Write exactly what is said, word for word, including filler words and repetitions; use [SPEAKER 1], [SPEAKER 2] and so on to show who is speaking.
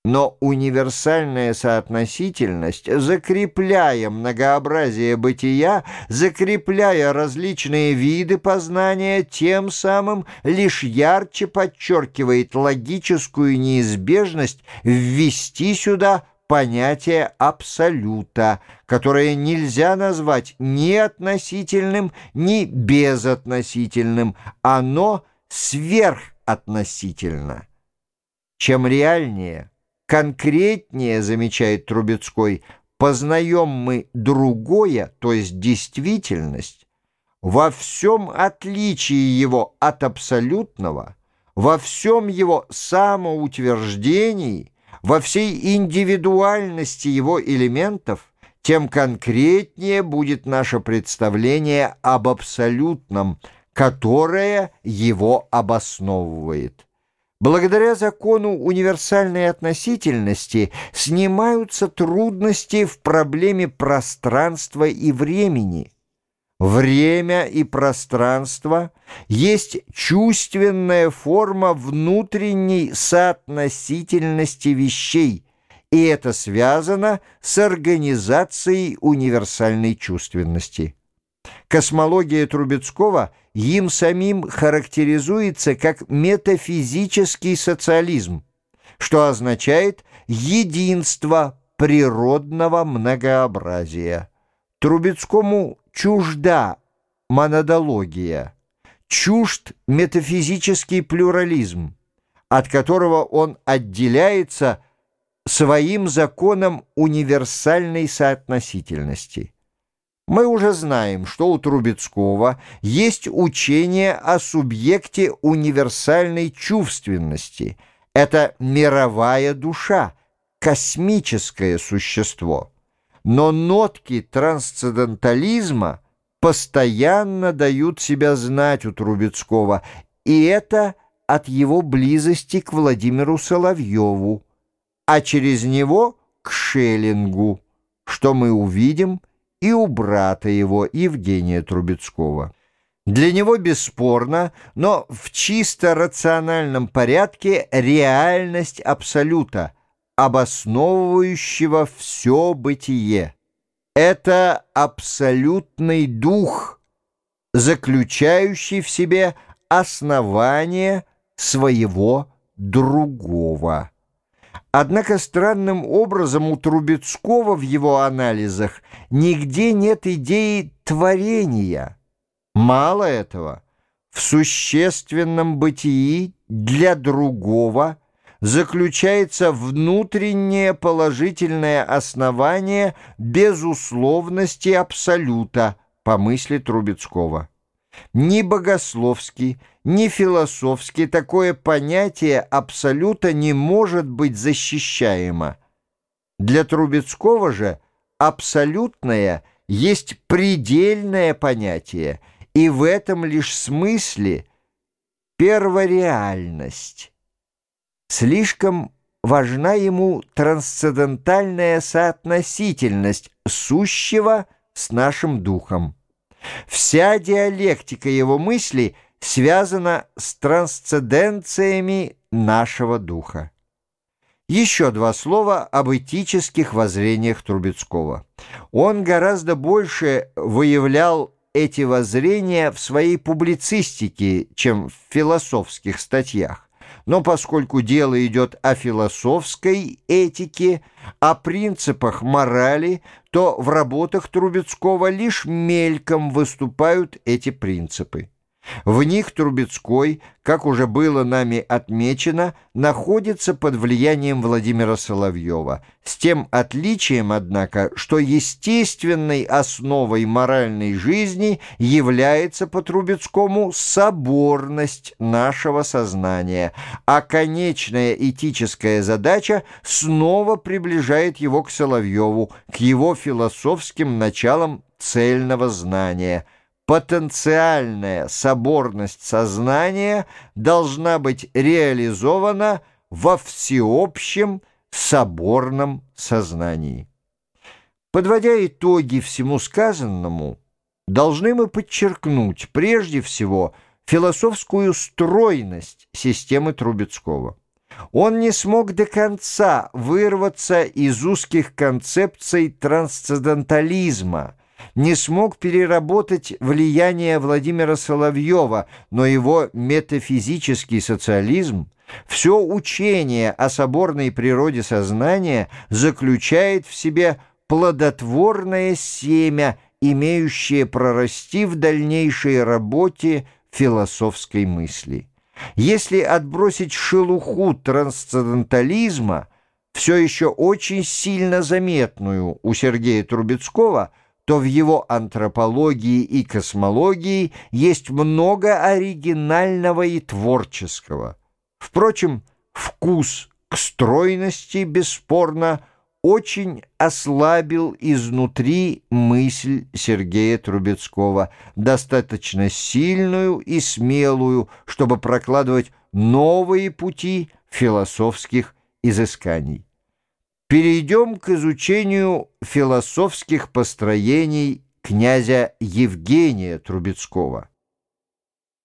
[SPEAKER 1] Но универсальная соотносительность, закрепляя многообразие бытия, закрепляя различные виды познания, тем самым лишь ярче подчеркивает логическую неизбежность ввести сюда понятие абсолюта, которое нельзя назвать ни относительным, ни безотносительным. Оно сверхотносительно. Чем реальнее, конкретнее, замечает Трубецкой, познаем мы другое, то есть действительность, во всем отличии его от абсолютного, во всем его самоутверждении, во всей индивидуальности его элементов, тем конкретнее будет наше представление об абсолютном, которое его обосновывает. Благодаря закону универсальной относительности снимаются трудности в проблеме пространства и времени. Время и пространство есть чувственная форма внутренней соотносительности вещей, и это связано с организацией универсальной чувственности. Космология Трубецкого им самим характеризуется как метафизический социализм, что означает единство природного многообразия. Трубецкому чужда монадология, чужд метафизический плюрализм, от которого он отделяется своим законом универсальной соотносительности. Мы уже знаем, что у Трубецкого есть учение о субъекте универсальной чувственности. Это мировая душа, космическое существо. Но нотки трансцендентализма постоянно дают себя знать у Трубецкого, и это от его близости к Владимиру Соловьеву, а через него к Шеллингу, что мы увидим и у брата его Евгения Трубецкого. Для него бесспорно, но в чисто рациональном порядке реальность абсолюта, обосновывающего все бытие. Это абсолютный дух, заключающий в себе основание своего другого. Однако странным образом у Трубецкого в его анализах нигде нет идеи творения. Мало этого, в существенном бытии для другого заключается внутреннее положительное основание безусловности абсолюта, по мысли Трубецкого. Ни богословски, ни философски такое понятие абсолюта не может быть защищаемо. Для Трубецкого же абсолютное есть предельное понятие, и в этом лишь смысле первореальность. Слишком важна ему трансцендентальная соотносительность сущего с нашим духом. Вся диалектика его мысли связана с трансценденциями нашего духа. Еще два слова об этических воззрениях Трубецкого. Он гораздо больше выявлял эти воззрения в своей публицистике, чем в философских статьях. Но поскольку дело идет о философской этике, о принципах морали, то в работах Трубецкого лишь мельком выступают эти принципы. В них Трубецкой, как уже было нами отмечено, находится под влиянием Владимира Соловьева, с тем отличием, однако, что естественной основой моральной жизни является по Трубецкому соборность нашего сознания, а конечная этическая задача снова приближает его к Соловьеву, к его философским началам цельного знания. Потенциальная соборность сознания должна быть реализована во всеобщем соборном сознании. Подводя итоги всему сказанному, должны мы подчеркнуть прежде всего философскую стройность системы Трубецкого. Он не смог до конца вырваться из узких концепций трансцендентализма, не смог переработать влияние Владимира Соловьева, но его метафизический социализм, все учение о соборной природе сознания заключает в себе плодотворное семя, имеющее прорасти в дальнейшей работе философской мысли. Если отбросить шелуху трансцендентализма, все еще очень сильно заметную у Сергея Трубецкого, то в его антропологии и космологии есть много оригинального и творческого. Впрочем, вкус к стройности, бесспорно, очень ослабил изнутри мысль Сергея Трубецкого, достаточно сильную и смелую, чтобы прокладывать новые пути философских изысканий. Перейдем к изучению философских построений князя Евгения Трубецкого.